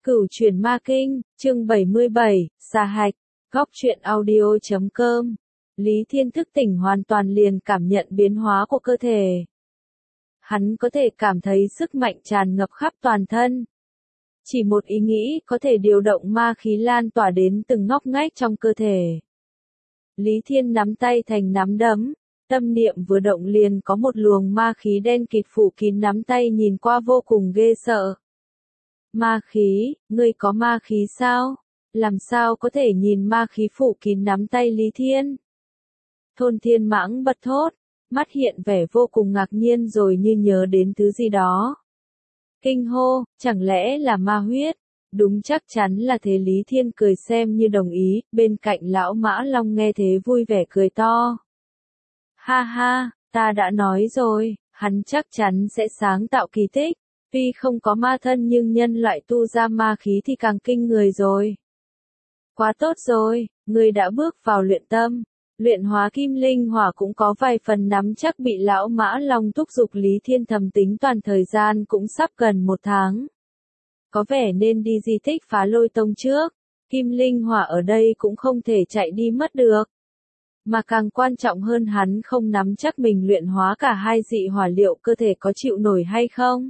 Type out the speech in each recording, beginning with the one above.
Cửu Chuyển Ma Kinh, chương 77, Xà Hạch, góc truyện audio.com. Lý Thiên thức tỉnh hoàn toàn liền cảm nhận biến hóa của cơ thể. Hắn có thể cảm thấy sức mạnh tràn ngập khắp toàn thân. Chỉ một ý nghĩ có thể điều động ma khí lan tỏa đến từng ngóc ngách trong cơ thể. Lý Thiên nắm tay thành nắm đấm, tâm niệm vừa động liền có một luồng ma khí đen kịt phủ kín nắm tay nhìn qua vô cùng ghê sợ. Ma khí, ngươi có ma khí sao? Làm sao có thể nhìn ma khí phủ kín nắm tay Lý Thiên? Thôn Thiên Mãng bật thốt, mắt hiện vẻ vô cùng ngạc nhiên rồi như nhớ đến thứ gì đó. Kinh hô, chẳng lẽ là ma huyết? Đúng chắc chắn là thế. Lý Thiên cười xem như đồng ý, bên cạnh lão Mã Long nghe thế vui vẻ cười to. Ha ha, ta đã nói rồi, hắn chắc chắn sẽ sáng tạo kỳ tích. Tuy không có ma thân nhưng nhân loại tu ra ma khí thì càng kinh người rồi. Quá tốt rồi, ngươi đã bước vào luyện tâm. Luyện hóa kim linh hỏa cũng có vài phần nắm chắc. Bị lão Mã Long thúc giục. Lý Thiên thầm tính toàn thời gian cũng sắp gần 1 tháng. Có vẻ nên đi di tích Phá Lôi Tông trước. Kim linh hỏa ở đây cũng không thể chạy đi mất được. Mà càng quan trọng hơn hắn không nắm chắc mình luyện hóa cả hai dị hỏa liệu cơ thể có chịu nổi hay không.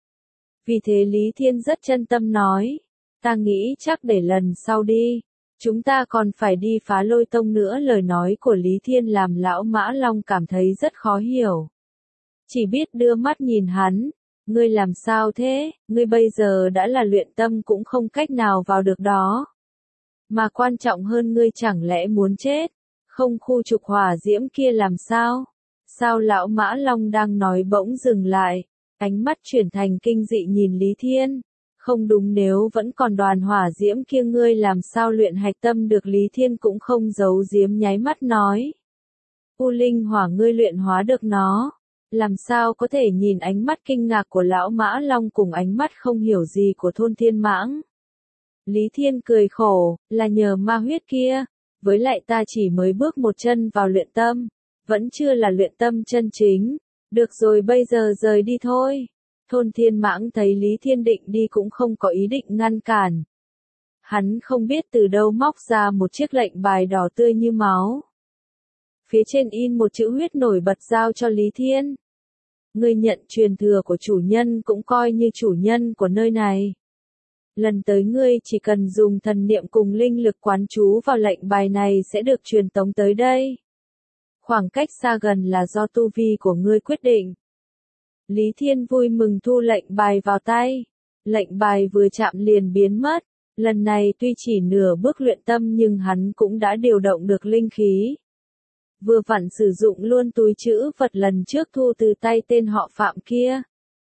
Vì thế Lý Thiên rất chân tâm nói, ta nghĩ chắc để lần sau đi, chúng ta còn phải đi Phá Lôi Tông nữa. Lời nói của Lý Thiên làm lão Mã Long cảm thấy rất khó hiểu. Chỉ biết đưa mắt nhìn hắn, ngươi làm sao thế, ngươi bây giờ đã là luyện tâm cũng không cách nào vào được đó. Mà quan trọng hơn ngươi chẳng lẽ muốn chết, không khu trục hỏa diễm kia làm sao? Sao lão Mã Long đang nói bỗng dừng lại. Ánh mắt chuyển thành kinh dị nhìn Lý Thiên. Không đúng, nếu vẫn còn đoàn hỏa diễm kia ngươi làm sao luyện hạch tâm được? Lý Thiên cũng không giấu giếm nháy mắt nói. U linh hỏa ngươi luyện hóa được nó. Làm sao có thể? Nhìn ánh mắt kinh ngạc của lão Mã Long cùng ánh mắt không hiểu gì của Thôn Thiên Mãng. Lý Thiên cười khổ, là nhờ ma huyết kia. Với lại ta chỉ mới bước một chân vào luyện tâm. Vẫn chưa là luyện tâm chân chính. Được rồi, bây giờ rời đi thôi. Thôn Thiên Mãng thấy Lý Thiên định đi cũng không có ý định ngăn cản. Hắn không biết từ đâu móc ra một chiếc lệnh bài đỏ tươi như máu. Phía trên in một chữ huyết nổi bật giao cho Lý Thiên. Ngươi nhận truyền thừa của chủ nhân cũng coi như chủ nhân của nơi này. Lần tới ngươi chỉ cần dùng thần niệm cùng linh lực quán chú vào lệnh bài này sẽ được truyền tống tới đây. Khoảng cách xa gần là do tu vi của ngươi quyết định. Lý Thiên vui mừng thu lệnh bài vào tay. Lệnh bài vừa chạm liền biến mất. Lần này tuy chỉ nửa bước luyện tâm nhưng hắn cũng đã điều động được linh khí. Vừa vặn sử dụng luôn túi trữ vật lần trước thu từ tay tên họ Phạm kia.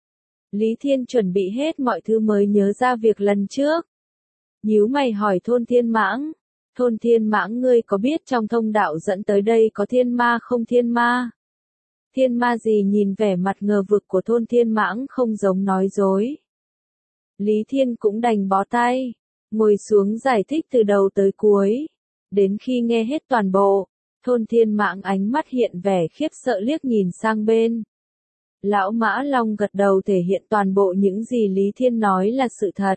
Lý Thiên chuẩn bị hết mọi thứ mới nhớ ra việc lần trước. Nhíu mày hỏi Thôn Thiên Mãng. Thôn Thiên Mãng, ngươi có biết trong thông đạo dẫn tới đây có thiên ma không? Thiên ma? Thiên ma gì? Nhìn vẻ mặt ngờ vực của Thôn Thiên Mãng không giống nói dối. Lý Thiên cũng đành bó tay, ngồi xuống giải thích từ đầu tới cuối. Đến khi nghe hết toàn bộ, Thôn Thiên Mãng ánh mắt hiện vẻ khiếp sợ liếc nhìn sang bên. Lão Mã Long gật đầu thể hiện toàn bộ những gì Lý Thiên nói là sự thật.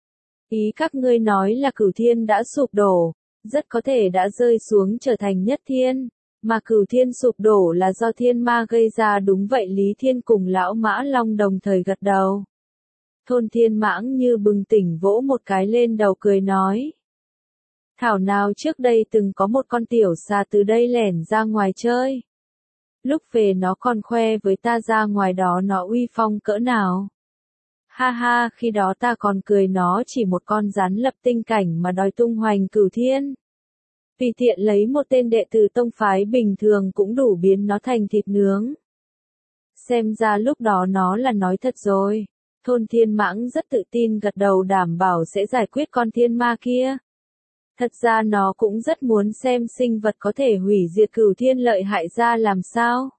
Ý các ngươi nói là Cửu Thiên đã sụp đổ. Rất có thể đã rơi xuống trở thành nhất thiên, mà Cửu Thiên sụp đổ là do thiên ma gây ra. Đúng vậy. Lý Thiên cùng lão Mã Long đồng thời gật đầu. Thôn Thiên Mãng như bừng tỉnh vỗ một cái lên đầu cười nói. Thảo nào trước đây từng có một con tiểu xà từ đây lẻn ra ngoài chơi. Lúc về nó còn khoe với ta ra ngoài đó nó uy phong cỡ nào. Ha ha, khi đó ta còn cười nó chỉ một con rắn lập tinh cảnh mà đòi tung hoành Cửu Thiên. Vì tiện lấy một tên đệ tử tông phái bình thường cũng đủ biến nó thành thịt nướng. Xem ra lúc đó nó là nói thật rồi. Thôn Thiên Mãng rất tự tin gật đầu đảm bảo sẽ giải quyết con thiên ma kia. Thật ra nó cũng rất muốn xem sinh vật có thể hủy diệt Cửu Thiên lợi hại ra làm sao.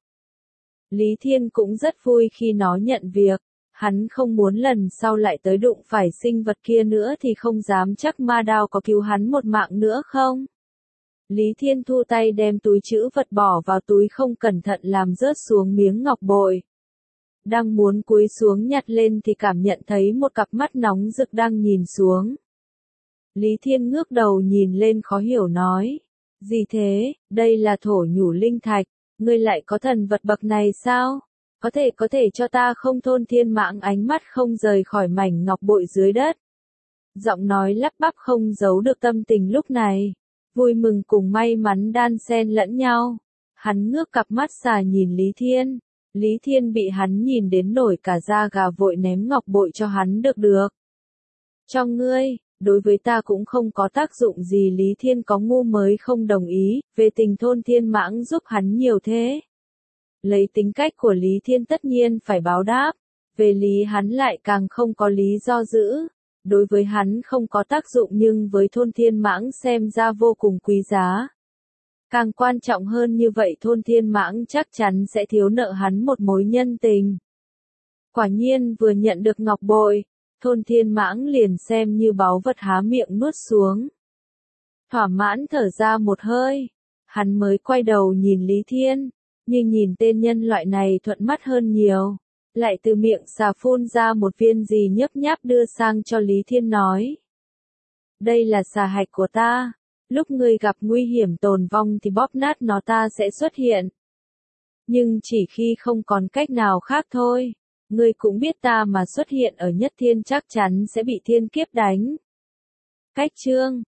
Lý Thiên cũng rất vui khi nó nhận việc. Hắn không muốn lần sau lại tới đụng phải sinh vật kia nữa thì không dám chắc ma đao có cứu hắn một mạng nữa không. Lý Thiên thu tay đem túi trữ vật bỏ vào túi, không cẩn thận làm rớt xuống miếng ngọc bội. Đang muốn cúi xuống nhặt lên thì cảm nhận thấy một cặp mắt nóng rực đang nhìn xuống. Lý Thiên ngước đầu nhìn lên khó hiểu nói. Gì thế, đây là thổ nhũ linh thạch, ngươi lại có thần vật bậc này sao? Có thể cho ta không? Thôn Thiên Mãng ánh mắt không rời khỏi mảnh ngọc bội dưới đất. Giọng nói lắp bắp không giấu được tâm tình lúc này. Vui mừng cùng may mắn đan xen lẫn nhau. Hắn ngước cặp mắt xà nhìn Lý Thiên. Lý Thiên bị hắn nhìn đến nổi cả da gà, vội ném ngọc bội cho hắn. Được. Cho ngươi, đối với ta cũng không có tác dụng gì. Lý Thiên có ngu mới không đồng ý, về tình Thôn Thiên Mãng giúp hắn nhiều thế. Lấy tính cách của Lý Thiên tất nhiên phải báo đáp, về lý hắn lại càng không có lý do giữ. Đối với hắn không có tác dụng nhưng với Thôn Thiên Mãng xem ra vô cùng quý giá. Càng quan trọng hơn như vậy, Thôn Thiên Mãng chắc chắn sẽ thiếu nợ hắn một mối nhân tình. Quả nhiên vừa nhận được ngọc bội, Thôn Thiên Mãng liền xem như báu vật há miệng nuốt xuống. Thỏa mãn thở ra một hơi, hắn mới quay đầu nhìn Lý Thiên, nhưng nhìn tên nhân loại này thuận mắt hơn nhiều. Lại từ miệng xà phun ra một viên gì nhấp nháp đưa sang cho Lý Thiên nói. Đây là xà hạch của ta, lúc ngươi gặp nguy hiểm tồn vong thì bóp nát nó ta sẽ xuất hiện. Nhưng chỉ khi không còn cách nào khác thôi. Ngươi cũng biết ta mà xuất hiện ở Nhất Thiên chắc chắn sẽ bị thiên kiếp đánh. Cách chương